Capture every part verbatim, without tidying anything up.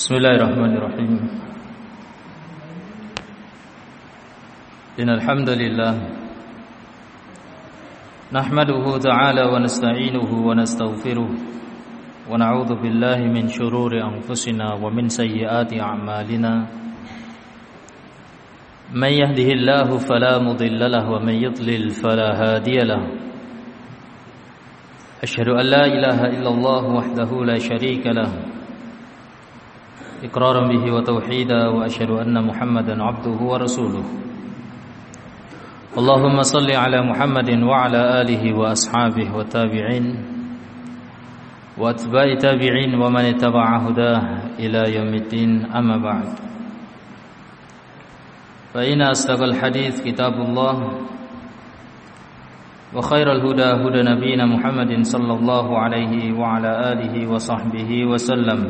Bismillahirrahmanirrahim. Innal hamdalillah nahmaduhu ta'ala wa nasta'inuhu wa nastaghfiruh wa na'udzu billahi min shururi anfusina wa min sayyiati a'malina. Man yahdihillahu fala mudilla lahu wa man yudlil fala hadiya lahu. Asyhadu an la ilaha illallah wahdahu la syarika lahu إقرارا به وتوحيدا وأشهد أن محمدا عبده ورسوله اللهم صل على محمد وعلى آله وأصحابه والتابعين وأتباع التابعين ومن اتبع هداه إلى يوم الدين أما بعد فإن أصدق الحديث كتاب الله وخير الهدى هدى نبينا محمد صلى الله عليه وعلى آله وصحبه وسلم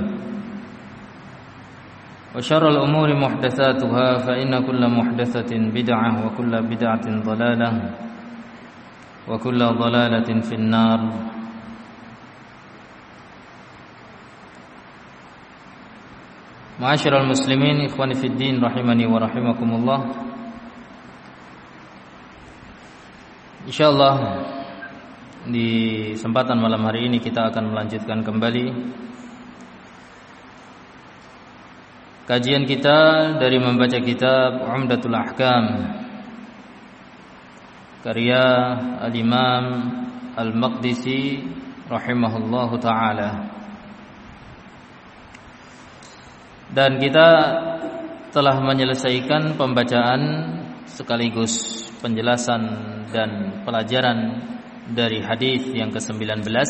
وشر الأمور محدثاتها فإن كل محدثة بدعة وكل بدعة ضلالة وكل ضلالة في النار. Ma'asyiral muslimin ikhwani fid din rahimani wa rahimakumullah. Insyaallah di kesempatan malam hari ini kita akan melanjutkan kembali kajian kita dari membaca kitab Umdatul Ahkam karya Al-Imam Al-Maqdisi rahimahullahu ta'ala. Dan kita telah menyelesaikan pembacaan sekaligus penjelasan dan pelajaran dari hadis yang kesembilan belas.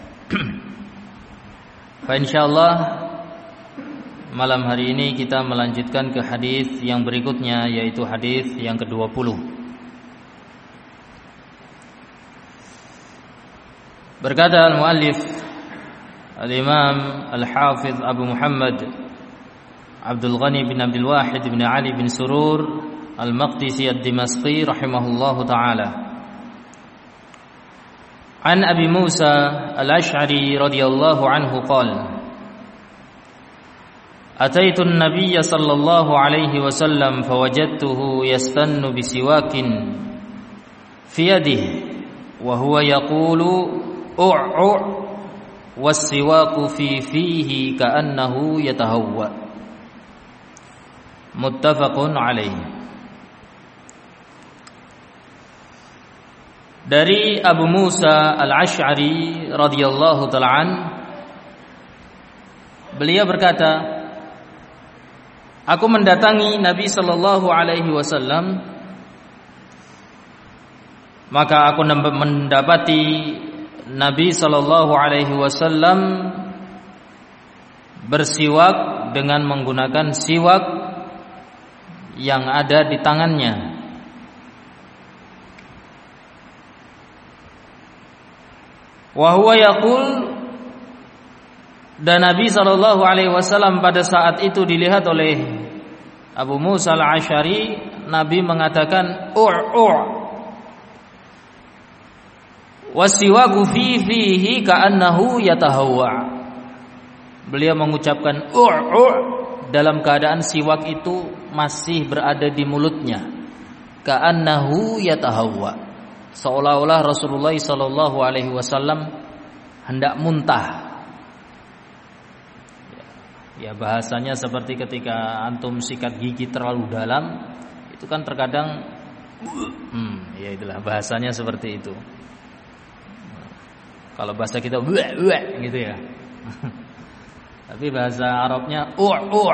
Fa insyaallah malam hari ini kita melanjutkan ke hadis yang berikutnya, yaitu hadis yang kedua puluh. Berkata al-muallif al-Imam al-Hafiz Abu Muhammad Abdul Ghani bin Abdul Wahid bin Ali bin Surur al-Maqdisi ad-Dimashqi rahimahullahu ta'ala. An Abi Musa al-Ash'ari radhiyallahu anhu qala أتيت النبي صلى الله عليه وسلم فوجدته يستن بسواك في يده وهو يقول أع أع والسواك في فيه كأنه يتهوى متفق عليه. Dari Abu Musa al-Ash'ari radhiyallahu ta'ala an, beliau berkata, aku mendatangi Nabi sallallahu alaihi wasallam, maka aku mendapati Nabi sallallahu alaihi wasallam bersiwak dengan menggunakan siwak yang ada di tangannya. Wa huwa yaqul, dan Nabi sallallahu alaihi wasallam pada saat itu dilihat oleh Abu Musa al-Ash'ari, Nabi mengatakan u'-u' wasiwaku fi fihi ka'annahu yatahawwa. Beliau mengucapkan u'-u' dalam keadaan siwak itu masih berada di mulutnya, ka'annahu yatahawwa, seolah-olah Rasulullah sallallahu alaihi wasallam hendak muntah. Ya, bahasanya seperti ketika antum sikat gigi terlalu dalam, itu kan terkadang hmm, ya itulah bahasanya seperti itu. Kalau bahasa kita buah buah gitu ya. Tapi bahasa Arabnya u' u'.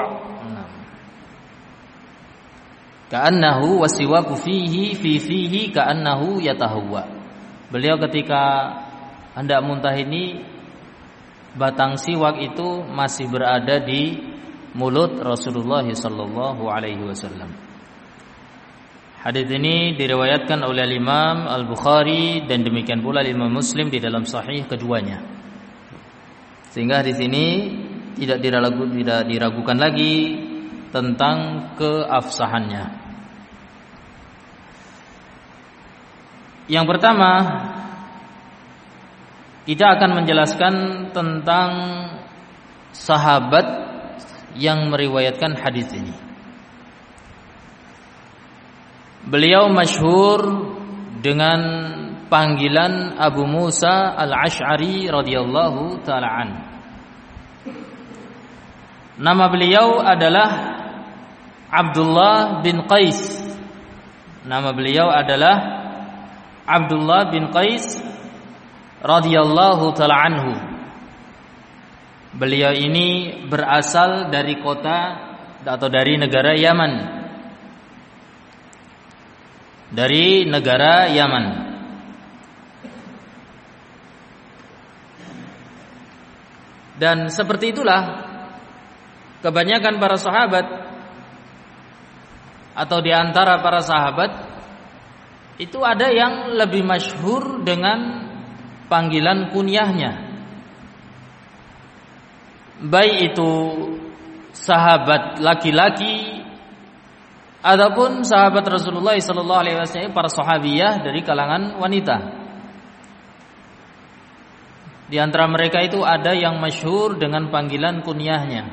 Ka'annahu wasiwaku fihi fi fihi ka'annahu yatahawwa. Beliau ketika hendak muntah ini, batang siwak itu masih berada di mulut Rasulullah sallallahu alaihi wasallam. Hadis ini diriwayatkan oleh Imam Al-Bukhari dan demikian pula Imam Muslim di dalam sahih keduanya. Sehingga hadis ini tidak diragu, tidak diragukan lagi tentang keabsahannya. Yang pertama, kita akan menjelaskan tentang sahabat yang meriwayatkan hadis ini. Beliau masyhur dengan panggilan Abu Musa Al-Asy'ari radhiyallahu taala an. Nama beliau adalah Abdullah bin Qais. Nama beliau adalah Abdullah bin Qais radhiyallahu taala anhu. Beliau ini berasal dari kota atau dari negara Yaman. Dari negara Yaman. Dan seperti itulah kebanyakan para sahabat atau di antara para sahabat itu ada yang lebih masyhur dengan panggilan kunyahnya. Baik itu sahabat laki-laki ataupun sahabat Rasulullah sallallahu alaihi wasallam, para sahabiyah dari kalangan wanita. Di antara mereka itu ada yang masyhur dengan panggilan kunyahnya.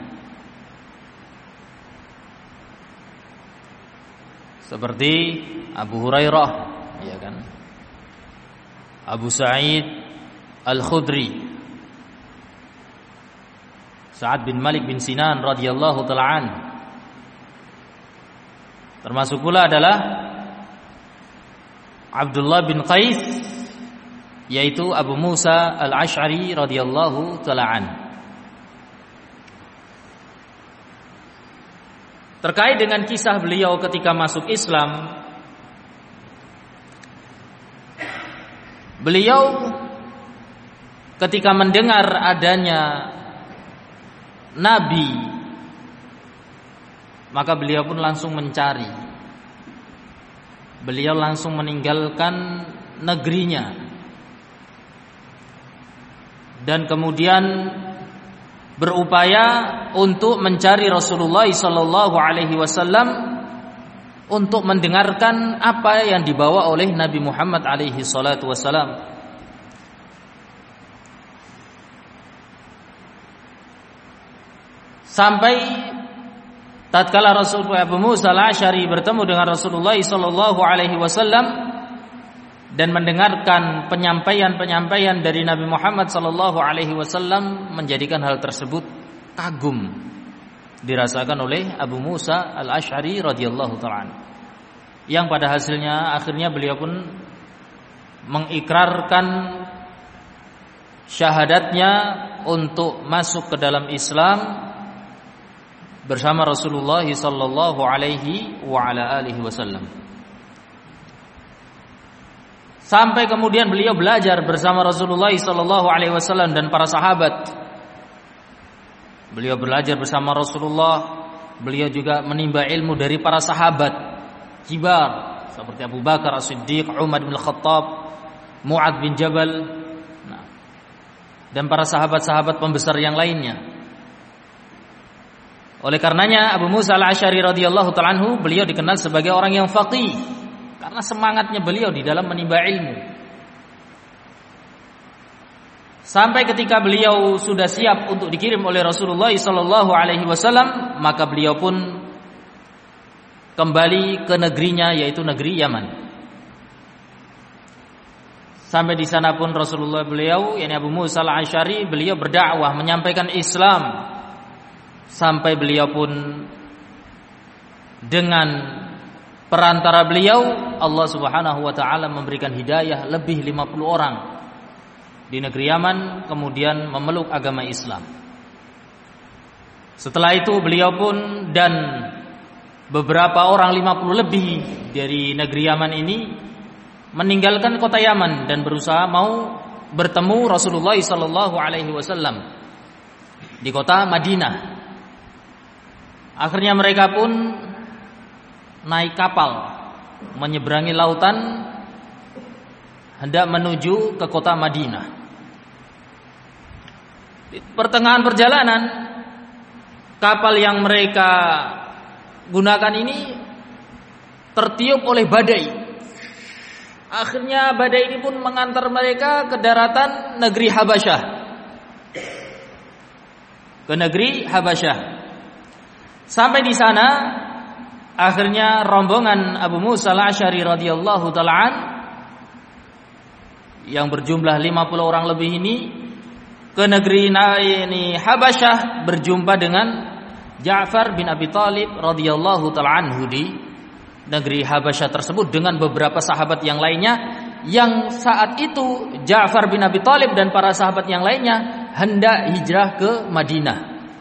Seperti Abu Hurairah, ya kan? Abu Sa'id Al-Khudri, Sa'ad bin Malik bin Sinan radhiyallahu taala an. Termasuk pula adalah Abdullah bin Qais, yaitu Abu Musa Al-Asy'ari radhiyallahu taala an. Terkait dengan kisah beliau ketika masuk Islam, beliau ketika mendengar adanya Nabi, maka beliau pun langsung mencari. Beliau langsung meninggalkan negerinya dan kemudian berupaya untuk mencari Rasulullah sallallahu alaihi wasallam untuk mendengarkan apa yang dibawa oleh Nabi Muhammad alaihi salatu wasallam. Sampai tatkala Rasulullah Abu Musa Al-Asy'ari bertemu dengan Rasulullah sallallahu alaihi wasallam dan mendengarkan penyampaian-penyampaian dari Nabi Muhammad sallallahu alaihi wasallam, menjadikan hal tersebut kagum dirasakan oleh Abu Musa Al-Asy'ari radhiyallahu ta'ala, yang pada hasilnya akhirnya beliau pun mengikrarkan syahadatnya untuk masuk ke dalam Islam bersama Rasulullah sallallahu alaihi wa ala alihi wasallam. Sampai kemudian beliau belajar bersama Rasulullah sallallahu alaihi wasallam dan para sahabat. Beliau belajar bersama Rasulullah, beliau juga menimba ilmu dari para sahabat kibar seperti Abu Bakar As-Siddiq, Umar bin Khattab, Mu'adz bin Jabal, nah, dan para sahabat-sahabat pembesar yang lainnya. Oleh karenanya Abu Musa Al-Asy'ari radhiyallahu ta'ala anhu, beliau dikenal sebagai orang yang faqih karena semangatnya beliau di dalam menimba ilmu. Sampai ketika beliau sudah siap untuk dikirim oleh Rasulullah sallallahu alaihi wasallam, maka beliau pun kembali ke negerinya, yaitu negeri Yaman. Sampai di sana pun Rasulullah beliau, yakni Abu Musa Al-Asy'ari, beliau berdakwah menyampaikan Islam. Sampai beliau pun dengan perantara beliau Allah Subhanahu wa taala memberikan hidayah lebih lima puluh orang di negeri Yaman, kemudian memeluk agama Islam. Setelah itu beliau pun dan beberapa orang lima puluh lebih dari negeri Yaman ini meninggalkan kota Yaman dan berusaha mau bertemu Rasulullah sallallahu alaihi wasallam di kota Madinah. Akhirnya mereka pun naik kapal menyeberangi lautan hendak menuju ke kota Madinah. Di pertengahan perjalanan, kapal yang mereka gunakan ini tertiup oleh badai. Akhirnya badai ini pun mengantar mereka ke daratan negeri Habasyah. Ke negeri Habasyah. Sampai di sana akhirnya rombongan Abu Musa al-Asy'ari radhiyallahu ta'ala an yang berjumlah lima puluh orang lebih ini ke negeri ini Habasyah, berjumpa dengan Ja'far bin Abi Thalib radhiyallahu ta'ala anhu di negeri Habasyah tersebut dengan beberapa sahabat yang lainnya, yang saat itu Ja'far bin Abi Thalib dan para sahabat yang lainnya hendak hijrah ke Madinah.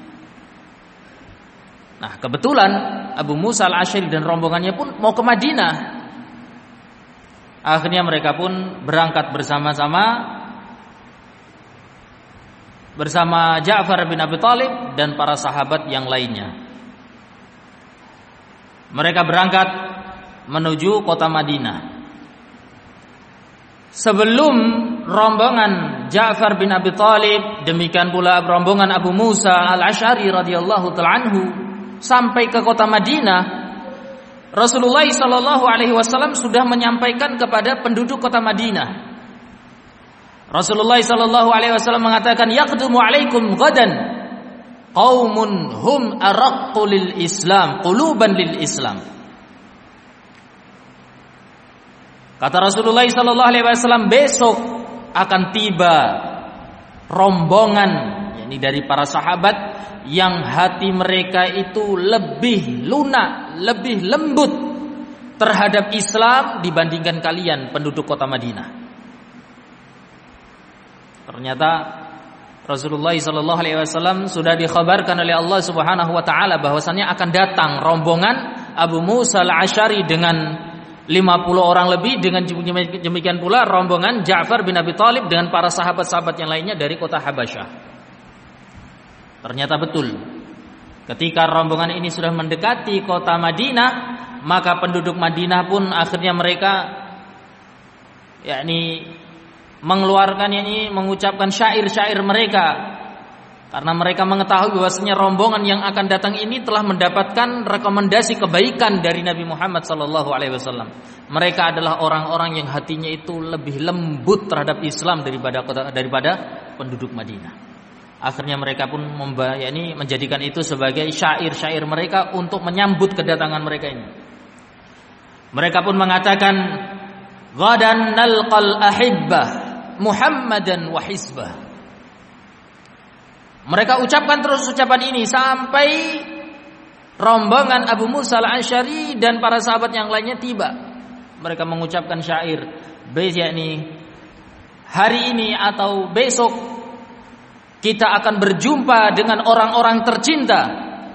Nah, kebetulan Abu Musa al-Asy'ari dan rombongannya pun mau ke Madinah. Akhirnya mereka pun berangkat bersama-sama bersama Ja'far bin Abi Thalib dan para sahabat yang lainnya. Mereka berangkat menuju kota Madinah. Sebelum rombongan Ja'far bin Abi Thalib, demikian pula rombongan Abu Musa al-Asy'ari radhiyallahu ta'ala anhu sampai ke kota Madinah, Rasulullah sallallahu alaihi wasallam sudah menyampaikan kepada penduduk kota Madinah. Rasulullah sallallahu alaihi wasallam mengatakan, yaqdumu alaikum ghadan qaumun hum araqqu lil Islam quluban lil Islam. Kata Rasulullah sallallahu alaihi wasallam, besok akan tiba rombongan, yakni dari para sahabat yang hati mereka itu lebih lunak, lebih lembut terhadap Islam dibandingkan kalian penduduk kota Madinah. Ternyata Rasulullah sallallahu alaihi wasallam sudah dikhabarkan oleh Allah Subhanahu wa taala bahwasannya akan datang rombongan Abu Musa al-Asy'ari dengan lima puluh orang lebih, dengan demikian pula rombongan Ja'far bin Abi Thalib dengan para sahabat-sahabat yang lainnya dari kota Habasyah. Ternyata betul. Ketika rombongan ini sudah mendekati kota Madinah, maka penduduk Madinah pun akhirnya mereka yakni mengeluarkan, yakni mengucapkan syair-syair mereka, karena mereka mengetahui bahwasanya rombongan yang akan datang ini telah mendapatkan rekomendasi kebaikan dari Nabi Muhammad sallallahu alaihi wasallam. Mereka adalah orang-orang yang hatinya itu lebih lembut terhadap Islam daripada daripada penduduk Madinah. Akhirnya mereka pun memba, yakni menjadikan itu sebagai syair-syair mereka untuk menyambut kedatangan mereka ini. Mereka pun mengatakan, ghadan nalqal ahibbah Muhammadan wa hizbah. Mereka ucapkan terus ucapan ini sampai rombongan Abu Musa al-Asy'ari dan para sahabat yang lainnya tiba. Mereka mengucapkan syair, yakni hari ini atau besok kita akan berjumpa dengan orang-orang tercinta,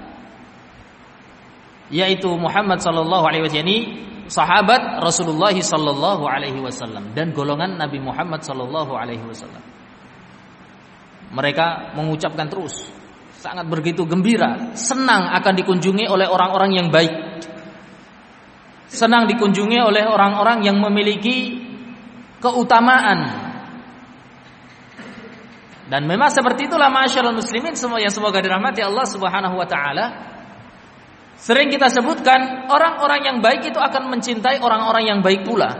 yaitu Muhammad sallallahu alaihi wasallam, yakni sahabat Rasulullah sallallahu alaihi wasallam dan golongan Nabi Muhammad sallallahu alaihi wasallam. Mereka mengucapkan terus, sangat begitu gembira, senang akan dikunjungi oleh orang-orang yang baik, senang dikunjungi oleh orang-orang yang memiliki keutamaan. Dan memang seperti itulah ma'asyiral muslimin semua yang semoga dirahmati Allah Subhanahu wa taala. Sering kita sebutkan, orang-orang yang baik itu akan mencintai orang-orang yang baik pula.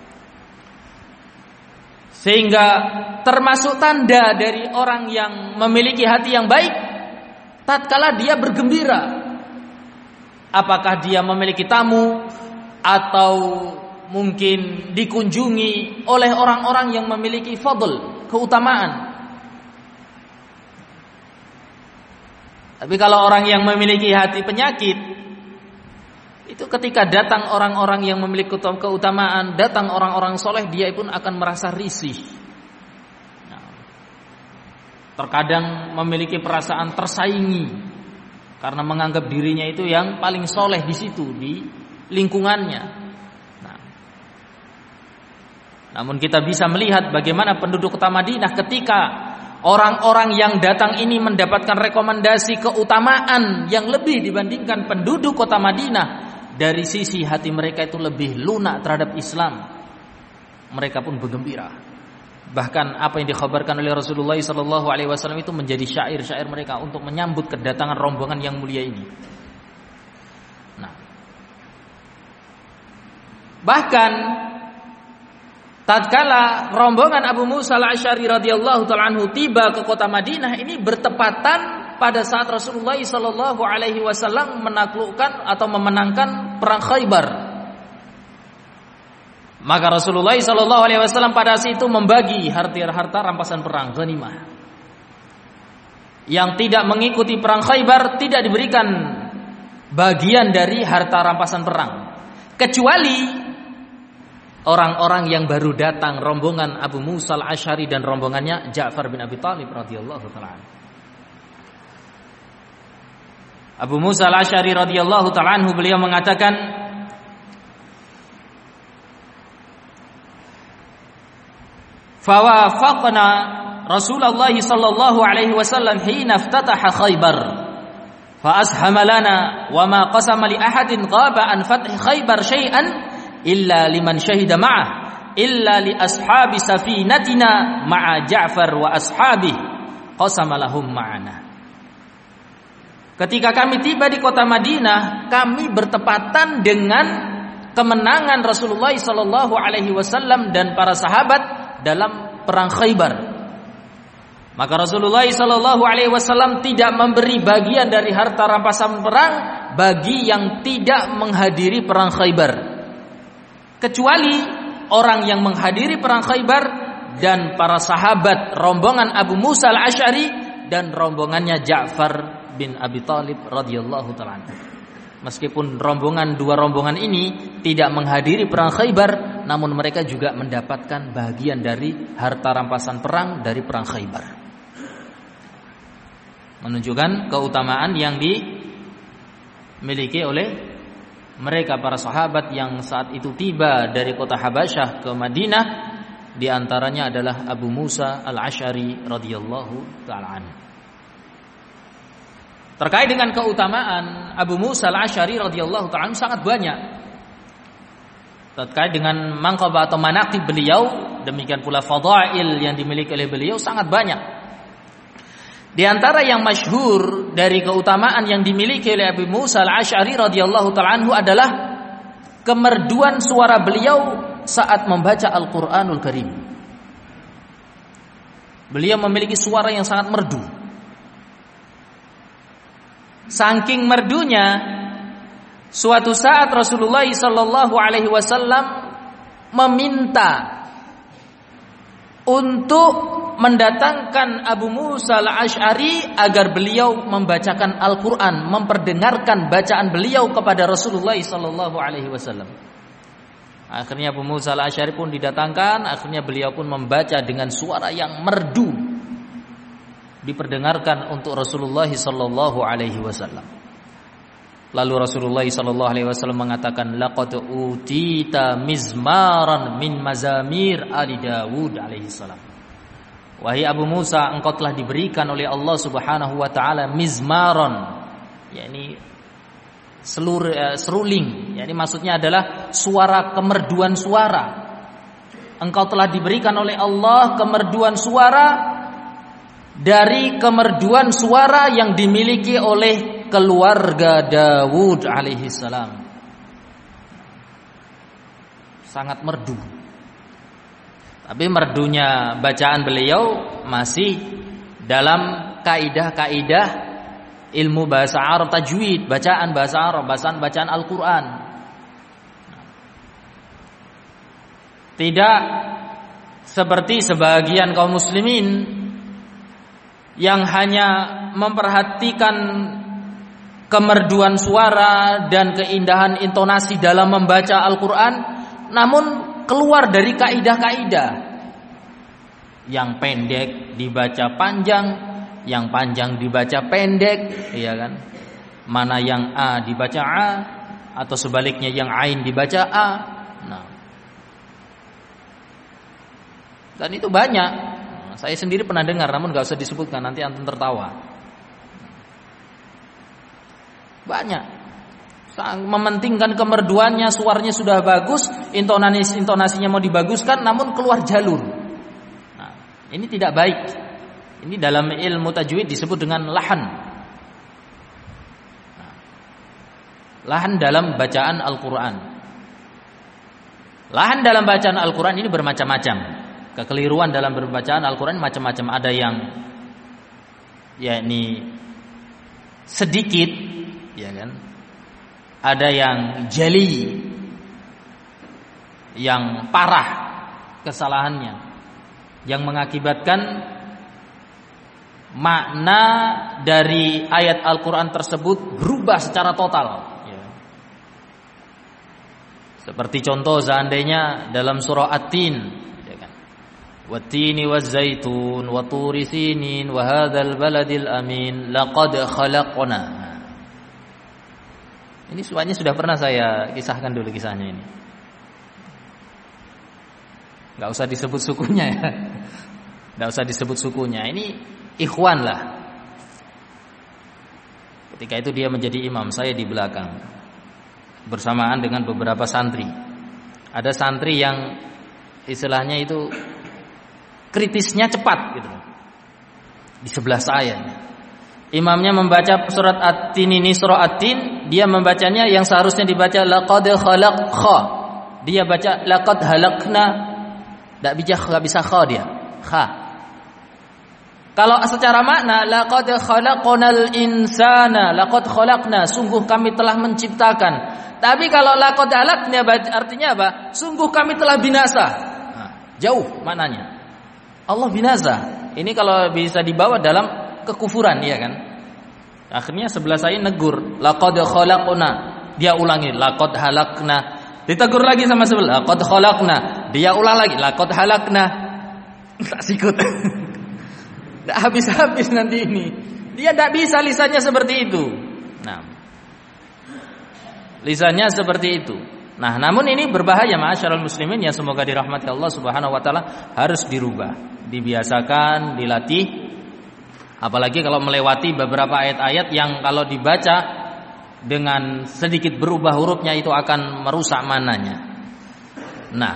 Sehingga termasuk tanda dari orang yang memiliki hati yang baik, tatkala dia bergembira, apakah dia memiliki tamu atau mungkin dikunjungi oleh orang-orang yang memiliki fadl, keutamaan. Tapi kalau orang yang memiliki hati penyakit, itu ketika datang orang-orang yang memiliki keutamaan, datang orang-orang soleh, dia pun akan merasa risih. Nah, terkadang memiliki perasaan tersaingi karena menganggap dirinya itu yang paling soleh di situ, di lingkungannya. Nah, namun kita bisa melihat bagaimana penduduk kota Madinah ketika orang-orang yang datang ini mendapatkan rekomendasi keutamaan yang lebih dibandingkan penduduk kota Madinah. Dari sisi hati mereka itu lebih lunak terhadap Islam, mereka pun bergembira. Bahkan apa yang dikhabarkan oleh Rasulullah sallallahu alaihi wasallam itu menjadi syair-syair mereka untuk menyambut kedatangan rombongan yang mulia ini. Nah, bahkan tatkala rombongan Abu Musa al-Asy'ari radhiyallahu ta'ala anhu tiba ke kota Madinah, ini bertepatan pada saat Rasulullah Shallallahu Alaihi Wasallam menaklukkan atau memenangkan perang Khaybar. Maka Rasulullah Shallallahu Alaihi Wasallam pada saat itu membagi harta-harta rampasan perang ghanimah. Yang tidak mengikuti perang Khaybar tidak diberikan bagian dari harta rampasan perang, kecuali orang-orang yang baru datang, rombongan Abu Musa al-Asy'ari dan rombongannya Ja'far bin Abi Thalib radhiyallahu ta'ala. Abu Musa al-Asy'ari radhiyallahu ta'ala anhu, beliau mengatakan, "Fawafaqna Rasulullah sallallahu alaihi wasallam hina iftataha Khaybar, fa ashama lana wa ma qasama li ahadin ghaba an fathi Khaybar syai'an illa liman syahida ma'ah illa li ashabi safinatina ma'a Ja'far wa ashabihi qasama lahum ma'ana." Ketika kami tiba di kota Madinah, kami bertepatan dengan kemenangan Rasulullah sallallahu alaihi wasallam dan para sahabat dalam perang Khaybar. Maka Rasulullah sallallahu alaihi wasallam tidak memberi bagian dari harta rampasan perang bagi yang tidak menghadiri perang Khaybar, kecuali orang yang menghadiri perang Khaybar dan para sahabat rombongan Abu Musa al-Asy'ari dan rombongannya Ja'far bin Abi Thalib radhiyallahu ta'ala. Meskipun rombongan dua rombongan ini tidak menghadiri perang Khaybar, namun mereka juga mendapatkan bagian dari harta rampasan perang dari perang Khaybar. Menunjukkan keutamaan yang dimiliki oleh mereka para sahabat yang saat itu tiba dari kota Habasyah ke Madinah. Di antaranya adalah Abu Musa al-Asy'ari radhiyallahu ta'ala anhu. Terkait dengan keutamaan Abu Musa al-Asy'ari radhiyallahu ta'ala sangat banyak. Terkait dengan manqabah atau manaqib beliau, demikian pula fadail yang dimiliki oleh beliau sangat banyak. Di antara yang masyhur dari keutamaan yang dimiliki oleh Abu Musa al-Asy'ari radhiyallahu ta'ala anhu adalah kemerduan suara beliau saat membaca Al-Qur'anul Karim. Beliau memiliki suara yang sangat merdu. Saking merdunya, suatu saat Rasulullah sallallahu alaihi wasallam meminta untuk mendatangkan Abu Musa al-Asy'ari agar beliau membacakan Al-Qur'an, memperdengarkan bacaan beliau kepada Rasulullah sallallahu alaihi wasallam. Akhirnya Abu Musa al-Asy'ari pun didatangkan, akhirnya beliau pun membaca dengan suara yang merdu, diperdengarkan untuk Rasulullah sallallahu alaihi wasallam. Lalu Rasulullah sallallahu alaihi wasallam mengatakan, "Laqad utita mizmaran min mazamir ali Dawud alaihi salam." Wahai Abu Musa, engkau telah diberikan oleh Allah Subhanahu wa taala mizmaran, yakni selur, uh, seruling, yakni maksudnya adalah suara, kemerduan suara. Engkau telah diberikan oleh Allah kemerduan suara dari kemerduan suara yang dimiliki oleh keluarga Dawud alaihi salam. Sangat merdu. Tapi merdunya bacaan beliau masih dalam kaidah-kaidah ilmu bahasa Arab, tajwid, bacaan bahasa Arab, bacaan-bacaan Al-Qur'an. Tidak seperti sebagian kaum muslimin yang hanya memperhatikan kemerduan suara dan keindahan intonasi dalam membaca Al-Qur'an, namun keluar dari kaidah-kaidah. Yang pendek dibaca panjang, yang panjang dibaca pendek, iya kan? Mana yang A dibaca A, atau sebaliknya yang Ain dibaca A. Nah, dan itu banyak. Saya sendiri pernah dengar, namun gak usah disebutkan, nanti antum tertawa. Banyak. Mementingkan kemerduannya, suaranya sudah bagus, intonasi intonasinya mau dibaguskan, namun keluar jalur. Nah, ini tidak baik. Ini dalam ilmu tajwid disebut dengan lahan. Nah, lahan dalam bacaan Al-Quran. Lahan dalam bacaan Al-Quran ini bermacam-macam. Kekeliruan dalam berbacaan Al-Quran macam-macam. Ada yang yakni sedikit, ya kan? Ada yang jeli, yang parah kesalahannya, yang mengakibatkan makna dari ayat Al-Quran tersebut berubah secara total, ya. Seperti contoh seandainya dalam surah At-Tin, ya kan? Wat-tini waz-zaitun wa turi sinin wa hadzal baladil amin laqad khalaqna. Ini semuanya sudah pernah saya kisahkan dulu kisahnya ini. Enggak usah disebut sukunya ya. Enggak usah disebut sukunya. Ini ikhwan lah. Ketika itu dia menjadi imam, saya di belakang bersamaan dengan beberapa santri. Ada santri yang istilahnya itu kritisnya cepat gitu. Di sebelah saya. Imamnya membaca surat At-Tin ini, surah At-Tin, dia membacanya yang seharusnya dibaca laqad khalaqha. Dia baca laqad halakna. Enggak bisa enggak bisa kha dia. Kha. Kalau secara makna laqad khalaqnal insana, laqad khalaqna, sungguh kami telah menciptakan. Tapi kalau laqad halakna artinya apa? Sungguh kami telah binasa. Nah, jauh maknanya. Allah binasa. Ini kalau bisa dibawa dalam kekufuran, ya kan? Akhirnya sebelah saya negur, laqad khalaqna. Dia ulangi, laqad halakna. Ditegur lagi sama sebelah, laqad khalaqna. Dia ulang lagi, laqad halakna. Tak sikut. Tidak habis-habis nanti ini. Dia tidak bisa lisannya seperti itu. Nah, lisannya seperti itu. Nah, namun ini berbahaya ma'asyiral muslimin yang semoga dirahmati Allah Subhanahu wa taala, harus dirubah, dibiasakan, dilatih. Apalagi kalau melewati beberapa ayat-ayat yang kalau dibaca dengan sedikit berubah hurufnya itu akan merusak mananya. Nah,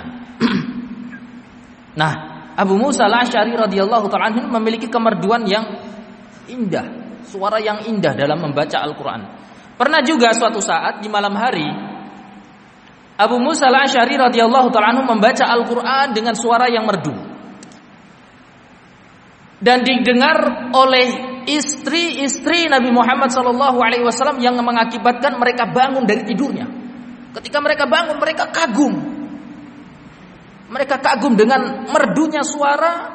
nah Abu Musa al-Asy'ari radhiyallahu ta'ala anhu memiliki kemerduan yang indah, suara yang indah dalam membaca Al-Quran. Pernah juga suatu saat di malam hari Abu Musa al-Asy'ari radhiyallahu ta'ala anhu membaca Al-Quran dengan suara yang merdu dan didengar oleh istri-istri Nabi Muhammad sallallahu alaihi wasallam yang mengakibatkan mereka bangun dari tidurnya. Ketika mereka bangun, mereka kagum. Mereka kagum dengan merdunya suara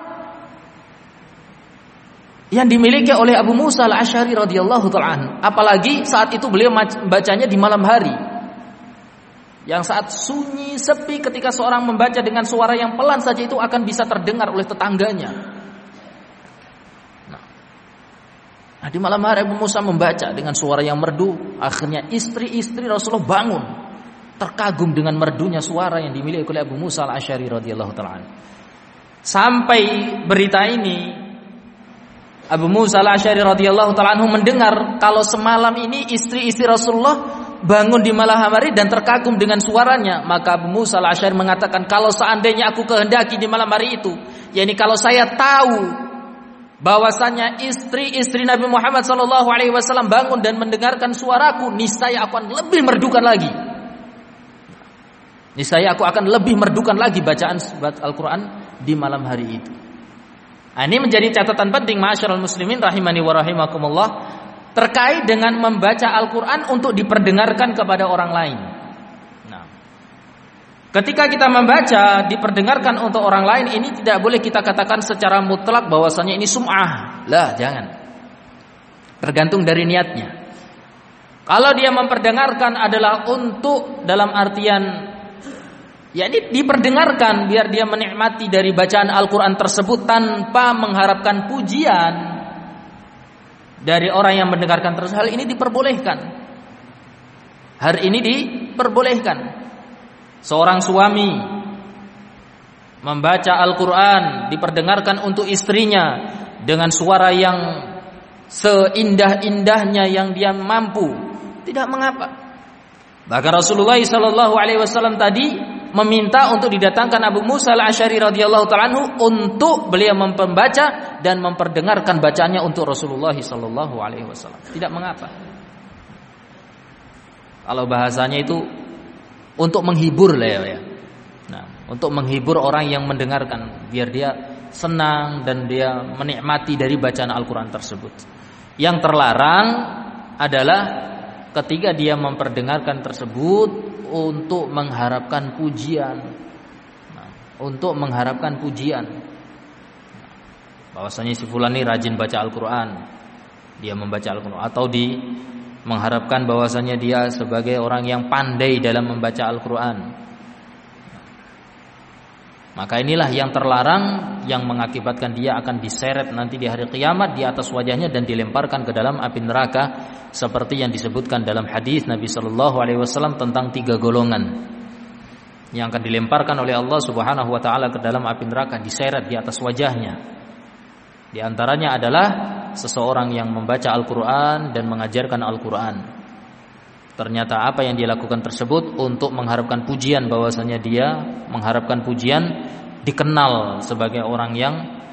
yang dimiliki oleh Abu Musa al-Asy'ari radhiyallahu ta'ala anhu. Apalagi saat itu beliau membacanya di malam hari, yang saat sunyi sepi, ketika seorang membaca dengan suara yang pelan saja itu akan bisa terdengar oleh tetangganya. Nah, di malam hari Abu Musa membaca dengan suara yang merdu. Akhirnya istri-istri Rasulullah bangun, terkagum dengan merdunya suara yang dimiliki oleh Abu Musa al-Asy'ari radhiyallahu ta'ala. Sampai berita ini Abu Musa al-Asy'ari radhiyallahu ta'ala mendengar kalau semalam ini istri-istri Rasulullah bangun di malam hari dan terkagum dengan suaranya. Maka Abu Musa al-Asy'ari mengatakan, kalau seandainya aku kehendaki di malam hari itu, yakni kalau saya tahu bahwasanya istri-istri Nabi Muhammad sallallahu alaihi wasallam bangun dan mendengarkan suaraku, niscaya aku akan lebih merdukan lagi. Niscaya aku akan lebih merdukan lagi bacaan Al-Quran di malam hari itu. Nah, ini menjadi catatan penting ma'asyiral muslimin rahimani wa rahimakumullah, terkait dengan membaca Al-Quran untuk diperdengarkan kepada orang lain. Nah, ketika kita membaca diperdengarkan untuk orang lain, ini tidak boleh kita katakan secara mutlak bahwasanya ini sum'ah. Lah, jangan. Tergantung dari niatnya. Kalau dia memperdengarkan adalah untuk dalam artian yakni diperdengarkan biar dia menikmati dari bacaan Al-Quran tersebut tanpa mengharapkan pujian dari orang yang mendengarkan tersebut, hal ini diperbolehkan. Hal ini diperbolehkan. Seorang suami membaca Al-Quran diperdengarkan untuk istrinya dengan suara yang seindah-indahnya yang dia mampu, tidak mengapa. Bahkan Rasulullah sallallahu alaihi wasallam tadi meminta untuk didatangkan Abu Musa al-Asy'ari radhiyallahu ta'ala anhu untuk beliau membaca dan memperdengarkan bacaannya untuk Rasulullah sallallahu alaihi wasallam. Tidak mengapa. Kalau bahasanya itu untuk menghibur lah ya. Nah, untuk menghibur orang yang mendengarkan biar dia senang dan dia menikmati dari bacaan Al-Quran tersebut. Yang terlarang adalah ketika dia memperdengarkan tersebut untuk mengharapkan pujian, nah, untuk mengharapkan pujian, bahwasanya si fulan ini rajin baca Al-Quran, dia membaca Al-Quran, atau di mengharapkan bahwasanya dia sebagai orang yang pandai dalam membaca Al-Quran. Maka inilah yang terlarang, yang mengakibatkan dia akan diseret nanti di hari kiamat di atas wajahnya dan dilemparkan ke dalam api neraka, seperti yang disebutkan dalam hadis Nabi Shallallahu Alaihi Wasallam tentang tiga golongan yang akan dilemparkan oleh Allah Subhanahu Wa Taala ke dalam api neraka, diseret di atas wajahnya. Di antaranya adalah seseorang yang membaca Al-Quran dan mengajarkan Al-Quran. Ternyata apa yang dia lakukan tersebut untuk mengharapkan pujian, bahwasanya dia mengharapkan pujian, dikenal sebagai orang yang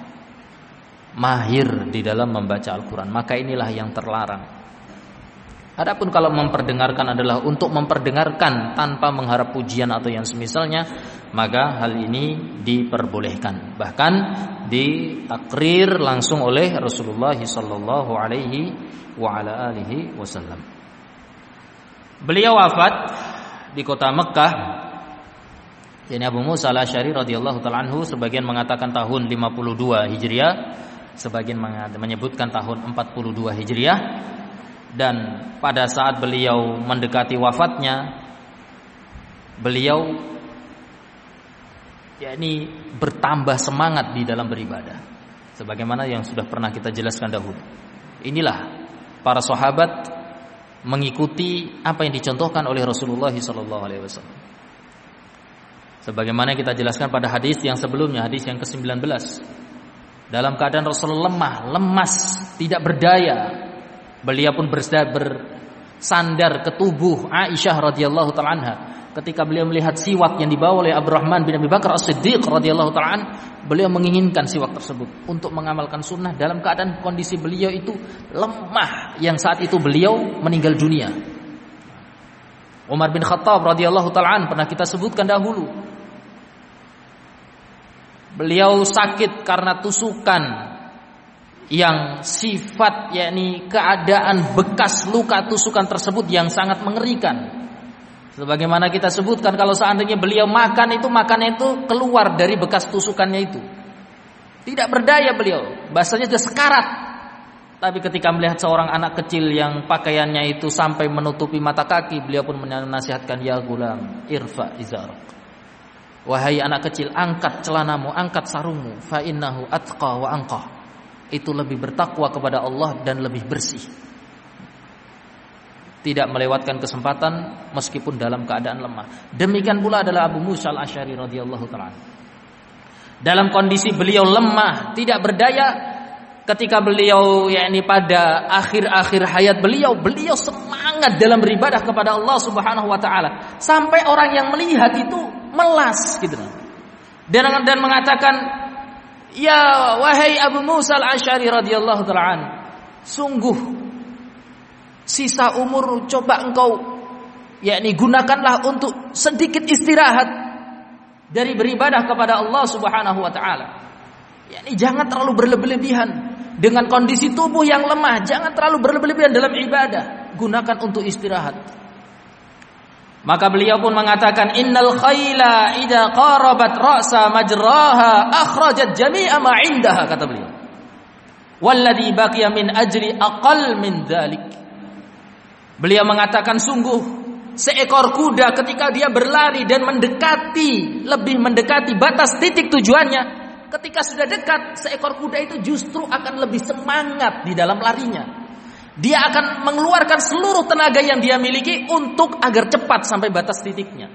mahir di dalam membaca Al-Quran. Maka inilah yang terlarang. Adapun kalau memperdengarkan adalah untuk memperdengarkan tanpa mengharap pujian atau yang semisalnya, maka hal ini diperbolehkan. Bahkan ditakrir langsung oleh Rasulullah sallallahu alaihi wa ala alihi wasallam. Beliau wafat di kota Mekah. Ini Abu Musa al-Asy'ari radhiyallahu ta'ala anhu, sebagian mengatakan tahun lima puluh dua Hijriah, sebagian menyebutkan tahun empat puluh dua Hijriah. Dan pada saat beliau mendekati wafatnya, beliau yakni bertambah semangat di dalam beribadah, sebagaimana yang sudah pernah kita jelaskan dahulu. Inilah para sahabat mengikuti apa yang dicontohkan oleh Rasulullah sallallahu alaihi wasallam. Sebagaimana kita jelaskan pada hadis yang sebelumnya, hadis yang kesembilan belas. Dalam keadaan Rasulullah lemah, lemas, tidak berdaya, beliau pun bersandar ke tubuh Aisyah radhiyallahu ta'ala anha. Ketika beliau melihat siwak yang dibawa oleh Abdurrahman bin Abi Bakar As-Siddiq radhiyallahu ta'ala anhu, beliau menginginkan siwak tersebut untuk mengamalkan sunnah dalam keadaan kondisi beliau itu lemah, yang saat itu beliau meninggal dunia. Umar bin Khattab radhiyallahu ta'ala anhu pernah kita sebutkan dahulu. Beliau sakit karena tusukan yang sifat yakni keadaan bekas luka tusukan tersebut yang sangat mengerikan. Sebagaimana kita sebutkan, kalau seandainya beliau makan itu, makannya itu keluar dari bekas tusukannya itu. Tidak berdaya beliau, bahasanya sudah sekarat. Tapi ketika melihat seorang anak kecil yang pakaiannya itu sampai menutupi mata kaki, beliau pun menasihatkan, ya gulam, irfa izarak. Wahai anak kecil, angkat celanamu, angkat sarungmu, fa innahu atqa wa anqa. Itu lebih bertakwa kepada Allah dan lebih bersih. Tidak melewatkan kesempatan meskipun dalam keadaan lemah. Demikian pula adalah Abu Musa al-Asy'ari radhiyallahu ta'ala. Dalam kondisi beliau lemah, tidak berdaya, ketika beliau yakni pada akhir-akhir hayat beliau, beliau semangat dalam beribadah kepada Allah Subhanahu wa taala, sampai orang yang melihat itu melas gitu. Dan dan mengatakan, "Ya wahai Abu Musa al-Asy'ari radhiyallahu ta'ala, sungguh sisa umur coba engkau yakni gunakanlah untuk sedikit istirahat dari beribadah kepada Allah Subhanahu wa taala. Yakni jangan terlalu berlebihan dengan kondisi tubuh yang lemah, jangan terlalu berlebihan dalam ibadah, gunakan untuk istirahat." Maka beliau pun mengatakan, "Innal khayla idza qarabat ra'sa majraha akhrajat jami'a ma 'indaha," kata beliau. "Walladhi baqiya min ajli aqall min dzalik." Beliau mengatakan, sungguh seekor kuda ketika dia berlari dan mendekati, lebih mendekati batas titik tujuannya, ketika sudah dekat, seekor kuda itu justru akan lebih semangat di dalam larinya. Dia akan mengeluarkan seluruh tenaga yang dia miliki untuk agar cepat sampai batas titiknya.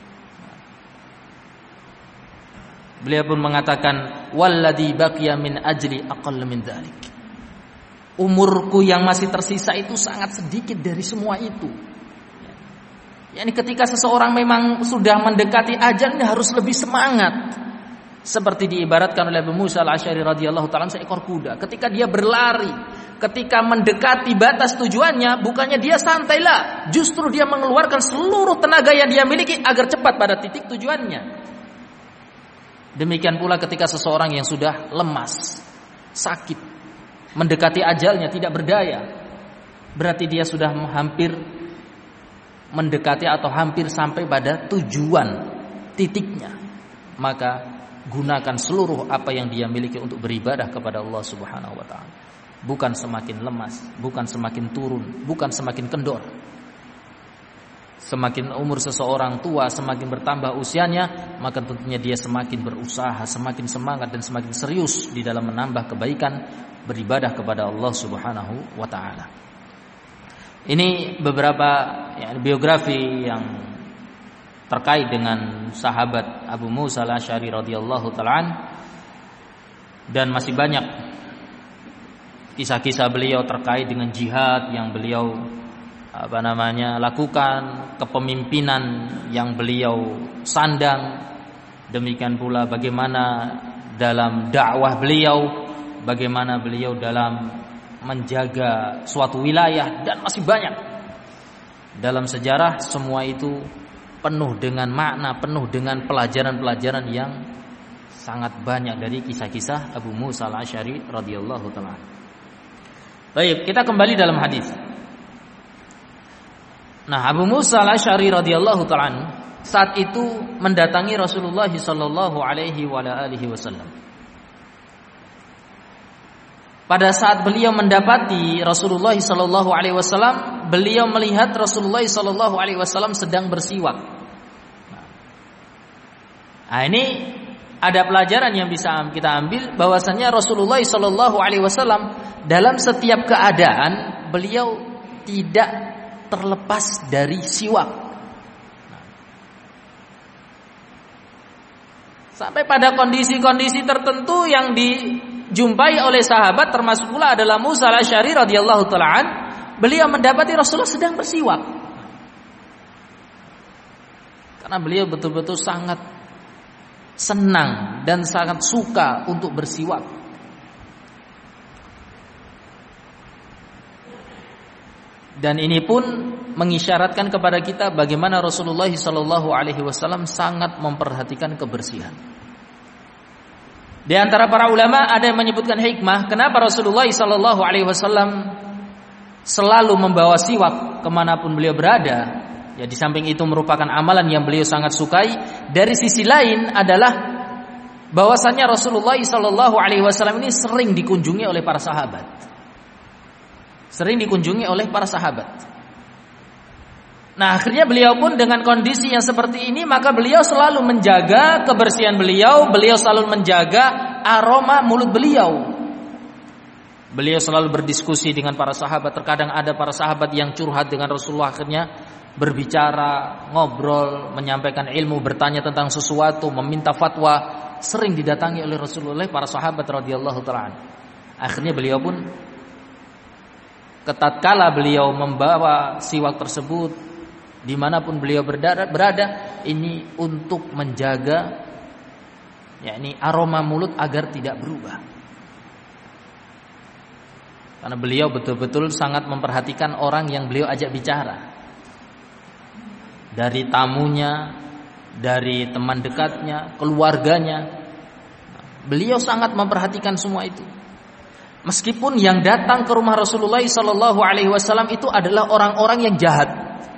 Beliau pun mengatakan, walladzi baqiya min ajli aqall min dzalik. Umurku yang masih tersisa itu sangat sedikit dari semua itu. Yani ketika seseorang memang sudah mendekati ajalnya harus lebih semangat. Seperti diibaratkan oleh Abu Musa al-Asy'ari radhiyallahu ta'ala, seekor kuda. Ketika dia berlari, ketika mendekati batas tujuannya, bukannya dia santai lah, justru dia mengeluarkan seluruh tenaga yang dia miliki agar cepat pada titik tujuannya. Demikian pula ketika seseorang yang sudah lemas, sakit, mendekati ajalnya, tidak berdaya, berarti dia sudah hampir mendekati atau hampir sampai pada tujuan titiknya. Maka gunakan seluruh apa yang dia miliki untuk beribadah kepada Allah Subhanahu wa taala. Bukan semakin lemas, bukan semakin turun, bukan semakin kendor. Semakin umur seseorang tua, semakin bertambah usianya, maka tentunya dia semakin berusaha, semakin semangat dan semakin serius di dalam menambah kebaikan beribadah kepada Allah Subhanahu wa taala. Ini beberapa ya, biografi yang terkait dengan sahabat Abu Musa al-Asy'ari radhiyallahu taala, dan masih banyak kisah-kisah beliau terkait dengan jihad yang beliau apa namanya lakukan, kepemimpinan yang beliau sandang, demikian pula bagaimana dalam dakwah beliau, bagaimana beliau dalam menjaga suatu wilayah, dan masih banyak dalam sejarah. Semua itu penuh dengan makna, penuh dengan pelajaran-pelajaran yang sangat banyak dari kisah-kisah Abu Musa al-Asy'ari radhiyallahu taala. Baik, kita kembali dalam hadis. Nah, Abu Musa al-Asy'ari radhiyallahu taala saat itu mendatangi Rasulullah sallallahu alaihi wa alihi wasallam. Pada saat beliau mendapati Rasulullah sallallahu alaihi wasallam, beliau melihat Rasulullah sallallahu alaihi wasallam sedang bersiwak. Nah, ini ada pelajaran yang bisa kita ambil, bahwasanya Rasulullah sallallahu alaihi wasallam dalam setiap keadaan beliau tidak terlepas dari siwak. Sampai pada kondisi-kondisi tertentu yang dijumpai oleh sahabat, termasuk pula adalah Musa al-Asy'ari radhiyallahu taala an, beliau mendapati Rasulullah sedang bersiwak. Karena beliau betul-betul sangat senang dan sangat suka untuk bersiwak. Dan ini pun mengisyaratkan kepada kita bagaimana Rasulullah sallallahu alaihi wasallam sangat memperhatikan kebersihan. Di antara para ulama ada yang menyebutkan hikmah kenapa Rasulullah sallallahu alaihi wasallam selalu membawa siwak kemanapun beliau berada. Ya, di samping itu merupakan amalan yang beliau sangat sukai. Dari sisi lain adalah bahwasanya Rasulullah sallallahu alaihi wasallam ini sering dikunjungi oleh para sahabat. Sering dikunjungi oleh para sahabat. Nah, akhirnya beliau pun dengan kondisi yang seperti ini, maka beliau selalu menjaga kebersihan beliau, beliau selalu menjaga aroma mulut beliau. Beliau selalu berdiskusi dengan para sahabat. Terkadang ada para sahabat yang curhat dengan Rasulullah, akhirnya berbicara, ngobrol, menyampaikan ilmu, bertanya tentang sesuatu, meminta fatwa, sering didatangi oleh Rasulullah para sahabat radhiyallahu taala. Akhirnya beliau pun tatkala beliau membawa siwak tersebut dimanapun beliau berada, berada ini untuk menjaga yakni aroma mulut agar tidak berubah. Karena beliau betul-betul sangat memperhatikan orang yang beliau ajak bicara, dari tamunya, dari teman dekatnya, keluarganya. Beliau sangat memperhatikan semua itu. Meskipun yang datang ke rumah Rasulullah sallallahu alaihi wasallam itu adalah orang-orang yang jahat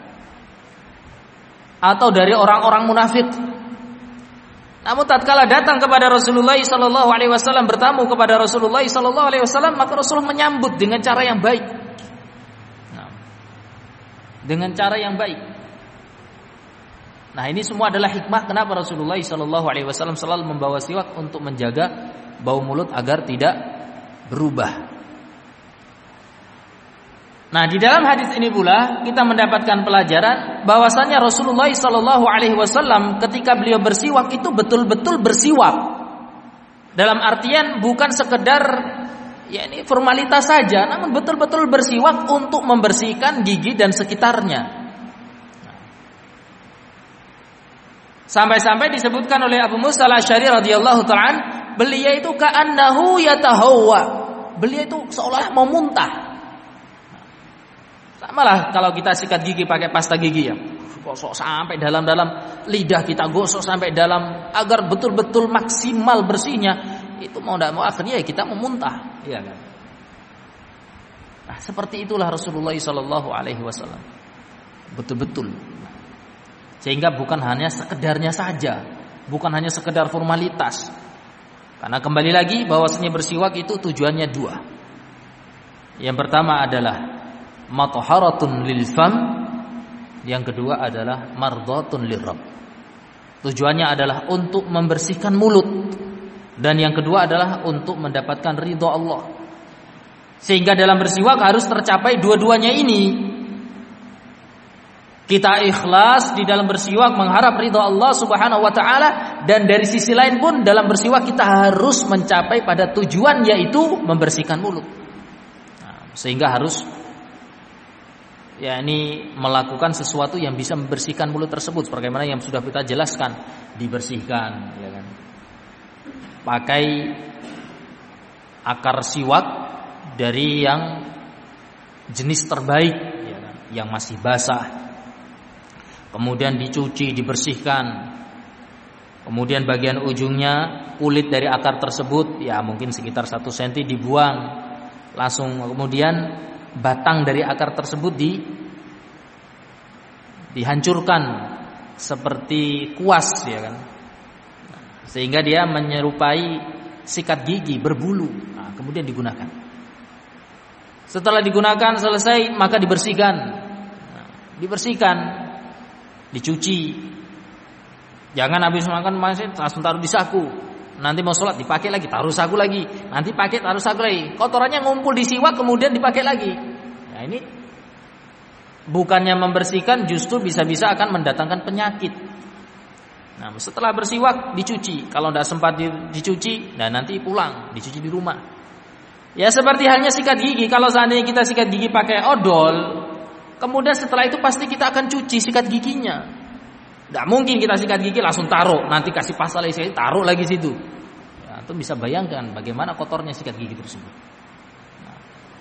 atau dari orang-orang munafik. Namun tatkala datang kepada Rasulullah sallallahu alaihi wasallam, bertamu kepada Rasulullah sallallahu alaihi wasallam, maka Rasulullah menyambut dengan cara yang baik. Nah, dengan cara yang baik. Nah, ini semua adalah hikmah kenapa Rasulullah sallallahu alaihi wasallam selalu membawa siwak untuk menjaga bau mulut agar tidak berubah. Nah, di dalam hadis ini pula kita mendapatkan pelajaran bahwasanya Rasulullah sallallahu alaihi wasallam ketika beliau bersiwak itu betul-betul bersiwak. Dalam artian bukan sekedar ya ini formalitas saja, namun betul-betul bersiwak untuk membersihkan gigi dan sekitarnya. Sampai-sampai disebutkan oleh Abu Musa al-Asy'ari radhiyallahu ta'ala, beliau itu ka'annahu yatahawwa. Beliau itu seolah mau muntah. Sama lah kalau kita sikat gigi pakai pasta gigi ya, gosok sampai dalam-dalam lidah kita, gosok sampai dalam agar betul-betul maksimal bersihnya. Itu mau tidak mau akhirnya ya kita memuntah, iya kan? Nah, seperti itulah Rasulullah sallallahu alaihi wasallam. Betul-betul. Sehingga bukan hanya sekedarnya saja, bukan hanya sekedar formalitas. Karena kembali lagi bahwasanya bersiwak itu tujuannya dua. Yang pertama adalah mathaharatun lil fam, yang kedua adalah mardhatun lirrabb. Tujuannya adalah untuk membersihkan mulut, dan yang kedua adalah untuk mendapatkan ridha Allah. Sehingga dalam bersiwak harus tercapai dua-duanya ini. Kita ikhlas di dalam bersiwak mengharap ridha Allah Subhanahu wa taala, dan dari sisi lain pun dalam bersiwak kita harus mencapai pada tujuan, yaitu membersihkan mulut. Nah, sehingga harus yakni melakukan sesuatu yang bisa membersihkan mulut tersebut, sebagaimana yang sudah kita jelaskan, dibersihkan, ya kan. Pakai akar siwak dari yang jenis terbaik, ya kan, yang masih basah. Kemudian dicuci, dibersihkan. Kemudian bagian ujungnya, kulit dari akar tersebut, ya mungkin sekitar satu senti dibuang. Langsung kemudian batang dari akar tersebut di dihancurkan seperti kuas, ya kan. Sehingga dia menyerupai sikat gigi berbulu. Nah, kemudian digunakan. Setelah digunakan selesai, maka dibersihkan. Nah, dibersihkan, dicuci. Jangan habis makan masih langsung taruh di saku. Nanti mau sholat dipakai lagi, taruh saku lagi. Nanti pakai, taruh saku lagi. Kotorannya ngumpul di siwak, kemudian dipakai lagi. Nah, ini bukannya membersihkan, justru bisa-bisa akan mendatangkan penyakit. Nah, setelah bersiwak dicuci. Kalau tidak sempat dicuci, nah nanti pulang dicuci di rumah. Ya seperti halnya sikat gigi. Kalau seandainya kita sikat gigi pakai odol, kemudian setelah itu pasti kita akan cuci sikat giginya. Tidak mungkin kita sikat gigi langsung taruh, nanti kasih pasal lagi, taruh lagi situ. Ya, itu bisa bayangkan bagaimana kotornya sikat gigi tersebut. Nah,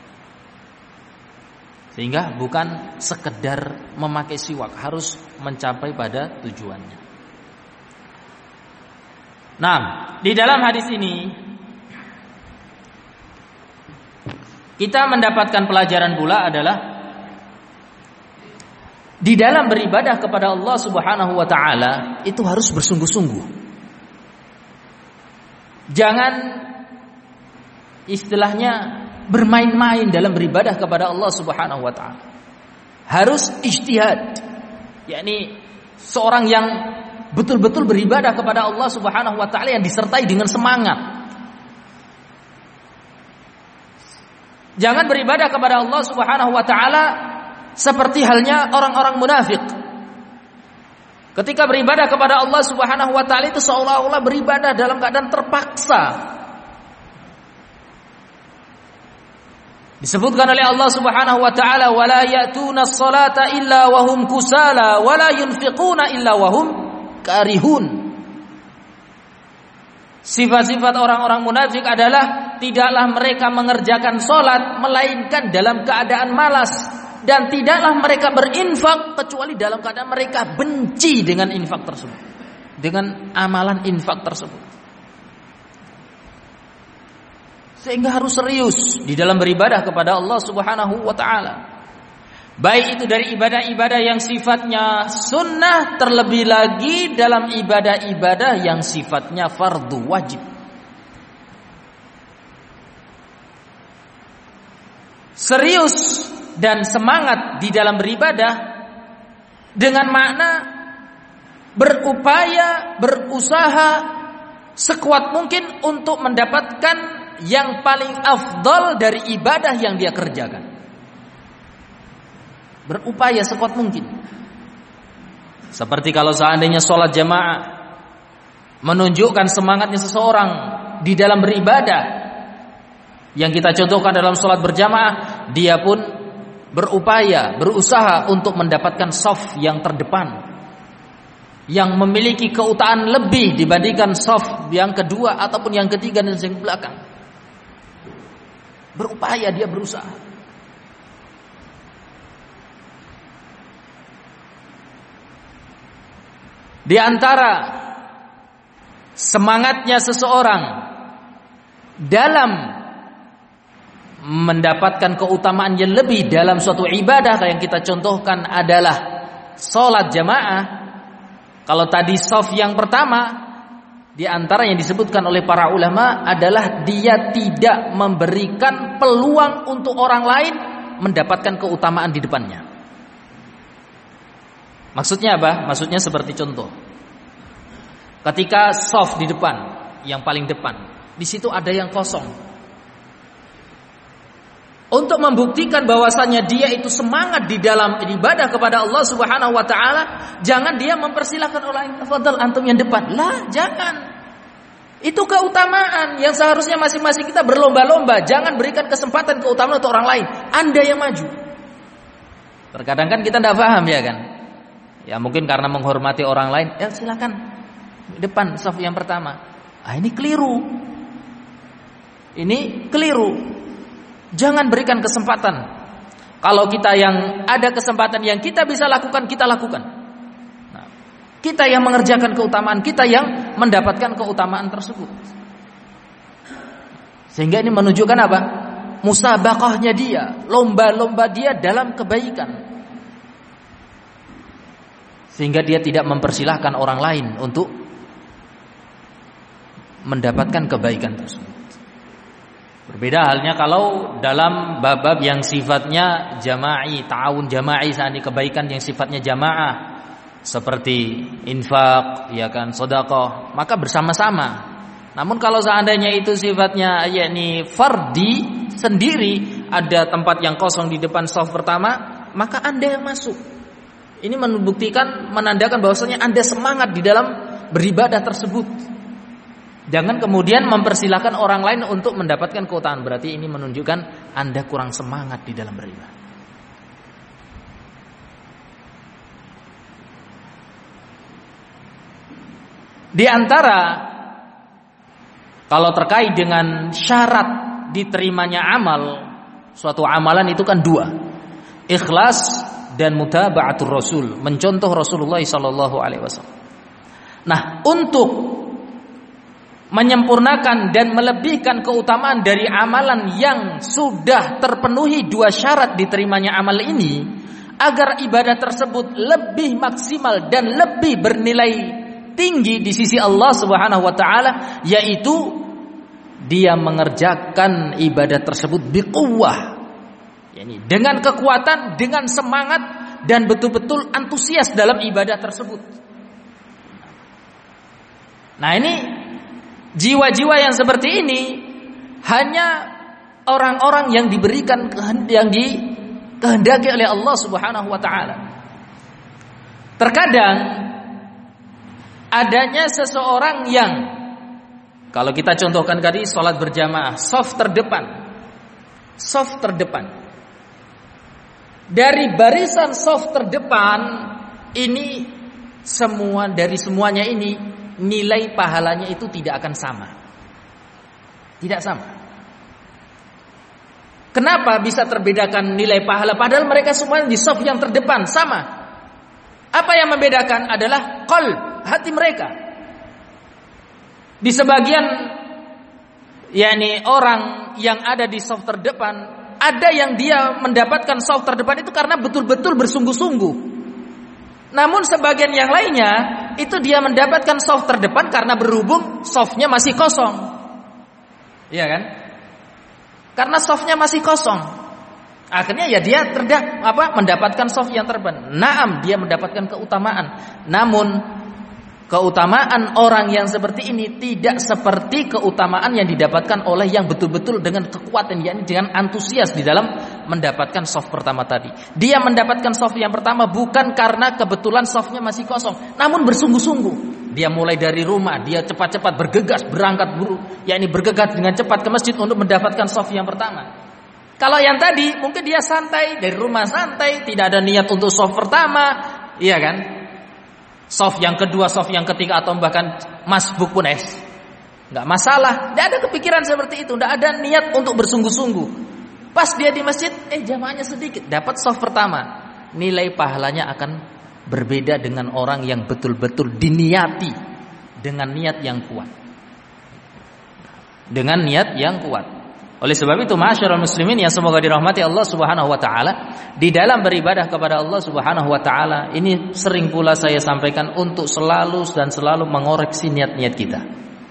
sehingga bukan sekedar memakai siwak, harus mencapai pada tujuannya. Nah, di dalam hadis ini kita mendapatkan pelajaran pula adalah di dalam beribadah kepada Allah Subhanahu wa taala itu harus bersungguh-sungguh. Jangan istilahnya bermain-main dalam beribadah kepada Allah Subhanahu wa taala. Harus ijtihad. Yakni seorang yang betul-betul beribadah kepada Allah Subhanahu wa taala yang disertai dengan semangat. Jangan beribadah kepada Allah Subhanahu wa taala seperti halnya orang-orang munafik. Ketika beribadah kepada Allah Subhanahu wa taala itu seolah-olah beribadah dalam keadaan terpaksa. Disebutkan oleh Allah Subhanahu wa taala, "Wala ya'tuna as-salata illa wa hum kusala, wa la yunfiquna illa wa hum karihun." Sifat-sifat orang-orang munafik adalah tidaklah mereka mengerjakan salat melainkan dalam keadaan malas, dan tidaklah mereka berinfak kecuali dalam keadaan mereka benci dengan infak tersebut, dengan amalan infak tersebut. Sehingga harus serius di dalam beribadah kepada Allah Subhanahu wa taala. Baik itu dari ibadah-ibadah yang sifatnya sunnah, terlebih lagi dalam ibadah-ibadah yang sifatnya fardu wajib. Serius dan semangat di dalam beribadah dengan makna berupaya, berusaha sekuat mungkin untuk mendapatkan yang paling afdal dari ibadah yang dia kerjakan. Berupaya sekuat mungkin. Seperti kalau seandainya sholat jamaah menunjukkan semangatnya seseorang di dalam beribadah, yang kita contohkan dalam sholat berjamaah, dia pun berupaya, berusaha untuk mendapatkan shaf yang terdepan, yang memiliki keutamaan lebih dibandingkan shaf yang kedua ataupun yang ketiga dan yang belakang. Berupaya, dia berusaha. Di antara semangatnya seseorang dalam mendapatkan keutamaan yang lebih dalam suatu ibadah yang kita contohkan adalah sholat jamaah. Kalau tadi shaf yang pertama, di antara yang disebutkan oleh para ulama adalah dia tidak memberikan peluang untuk orang lain mendapatkan keutamaan di depannya. Maksudnya apa? Maksudnya seperti contoh. Ketika shaf di depan, yang paling depan, di situ ada yang kosong. Untuk membuktikan bahwasannya dia itu semangat di dalam ibadah kepada Allah Subhanahu wa taala, jangan dia mempersilahkan orang lain, "Fadhal antum yang depan." Lah, jangan. Itu keutamaan yang seharusnya masing-masing kita berlomba-lomba, jangan berikan kesempatan keutamaan untuk orang lain. Anda yang maju. Terkadang kan kita tidak paham ya kan? Ya mungkin karena menghormati orang lain, ya silakan depan shaf yang pertama. Ah ini keliru. Ini keliru. Jangan berikan kesempatan. Kalau kita yang ada kesempatan yang kita bisa lakukan, kita lakukan. Nah, kita yang mengerjakan keutamaan, kita yang mendapatkan keutamaan tersebut. Sehingga ini menunjukkan apa? Musabaqahnya dia, lomba-lomba dia dalam kebaikan. Sehingga dia tidak mempersilahkan orang lain untuk mendapatkan kebaikan tersebut. Berbeda halnya kalau dalam bab-bab yang sifatnya jama'i, ta'awun jama'i, saani kebaikan yang sifatnya jamaah seperti infak, ya kan, sedekah, maka bersama-sama. Namun kalau seandainya itu sifatnya yakni fardi sendiri, ada tempat yang kosong di depan shaf pertama, maka Anda yang masuk. Ini membuktikan, menandakan bahwasanya Anda semangat di dalam beribadah tersebut. Jangan kemudian mempersilahkan orang lain untuk mendapatkan keutamaan. Berarti ini menunjukkan Anda kurang semangat di dalam beribadah. Di antara kalau terkait dengan syarat diterimanya amal, suatu amalan itu kan dua, ikhlas dan mutaba'atur Rasul, mencontoh Rasulullah sallallahu alaihi wasallam. Nah, untuk menyempurnakan dan melebihkan keutamaan dari amalan yang sudah terpenuhi dua syarat diterimanya amal ini, agar ibadah tersebut lebih maksimal dan lebih bernilai tinggi di sisi Allah Subhanahu wa taala, yaitu dia mengerjakan ibadah tersebut biquwwah, yakni dengan kekuatan, dengan semangat dan betul-betul antusias dalam ibadah tersebut. Nah, ini jiwa-jiwa yang seperti ini hanya orang-orang yang diberikan yang dikehendaki oleh Allah Subhanahu wa taala. Terkadang adanya seseorang yang, kalau kita contohkan tadi salat berjamaah, shaf terdepan. Shaf terdepan. Dari barisan shaf terdepan ini, semua dari semuanya ini nilai pahalanya itu tidak akan sama. Tidak sama. Kenapa bisa terbedakan nilai pahala padahal mereka semua di shaf yang terdepan sama? Apa yang membedakan adalah qalb, hati mereka. Di sebagian yakni orang yang ada di shaf terdepan, ada yang dia mendapatkan shaf terdepan itu karena betul-betul bersungguh-sungguh. Namun sebagian yang lainnya itu dia mendapatkan shaf terdepan karena berhubung shafnya masih kosong. Iya kan? Karena shafnya masih kosong. Akhirnya ya dia terdak apa mendapatkan shaf yang terdepan. Naam, dia mendapatkan keutamaan. Namun keutamaan orang yang seperti ini tidak seperti keutamaan yang didapatkan oleh yang betul-betul dengan kekuatan, yakni dengan antusias di dalam mendapatkan shaf pertama tadi. Dia mendapatkan shaf yang pertama bukan karena kebetulan shafnya masih kosong, namun bersungguh-sungguh. Dia mulai dari rumah, dia cepat-cepat bergegas berangkat buru, yakni bergegas dengan cepat ke masjid untuk mendapatkan shaf yang pertama. Kalau yang tadi mungkin dia santai dari rumah, santai, tidak ada niat untuk shaf pertama, iya kan? Shaf yang kedua, shaf yang ketiga, atau bahkan masbuk pun es, nggak masalah. Tidak ada kepikiran seperti itu, tidak ada niat untuk bersungguh-sungguh. Pas dia di masjid, eh jamaahnya sedikit, dapat shaf pertama. Nilai pahalanya akan berbeda dengan orang yang betul-betul diniati dengan niat yang kuat. Dengan niat yang kuat. Oleh sebab itu, ma'asyiral muslimin yang semoga dirahmati Allah Subhanahu wa taala, di dalam beribadah kepada Allah Subhanahu wa taala ini sering pula saya sampaikan untuk selalu dan selalu mengoreksi niat-niat kita.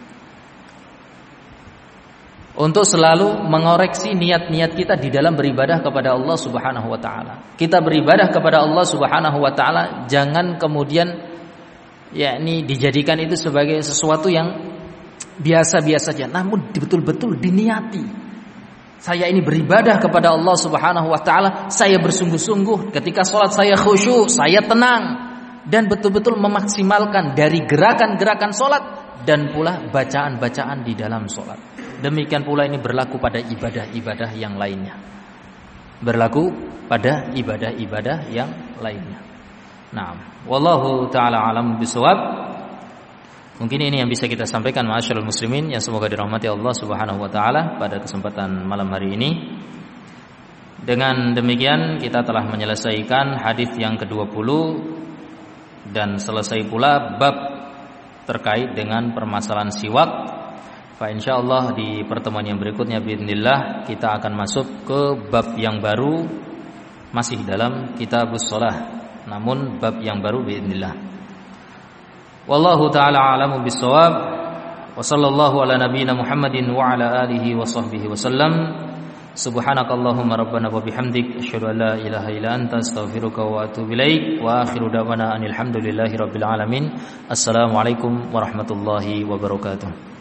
Untuk selalu mengoreksi niat-niat kita di dalam beribadah kepada Allah Subhanahu wa taala. Kita beribadah kepada Allah Subhanahu wa taala jangan kemudian yakni dijadikan itu sebagai sesuatu yang biasa-biasa saja, namun betul-betul diniati. Saya ini beribadah kepada Allah Subhanahu wa taala, saya bersungguh-sungguh, ketika sholat saya khusyuk, saya tenang dan betul-betul memaksimalkan dari gerakan-gerakan sholat dan pula bacaan-bacaan di dalam sholat. Demikian pula ini berlaku pada ibadah-ibadah yang lainnya. Berlaku pada ibadah-ibadah yang lainnya. Nah, wallahu taala alam bisawab. Mungkin ini yang bisa kita sampaikan ma'asyiral muslimin yang semoga dirahmati Allah Subhanahu wa taala pada kesempatan malam hari ini. Dengan demikian kita telah menyelesaikan hadis yang kedua puluh dan selesai pula bab terkait dengan permasalahan siwak. Fa insyaallah di pertemuan yang berikutnya bismillah kita akan masuk ke bab yang baru, masih dalam kitabus shalah, namun bab yang baru bismillah. Wallahu ta'ala a'lamu bis-shawab. Wa sallallahu ala nabiyyina Muhammadin wa ala alihi wa sahbihi wasallam. Subhanakallahumma rabbana wa bihamdik asyhadu an la ilaha illa anta astaghfiruka wa atubu ilaik. Wa akhiru da'wana anil hamdulillahi rabbil alamin. Assalamualaikum warahmatullahi wabarakatuh.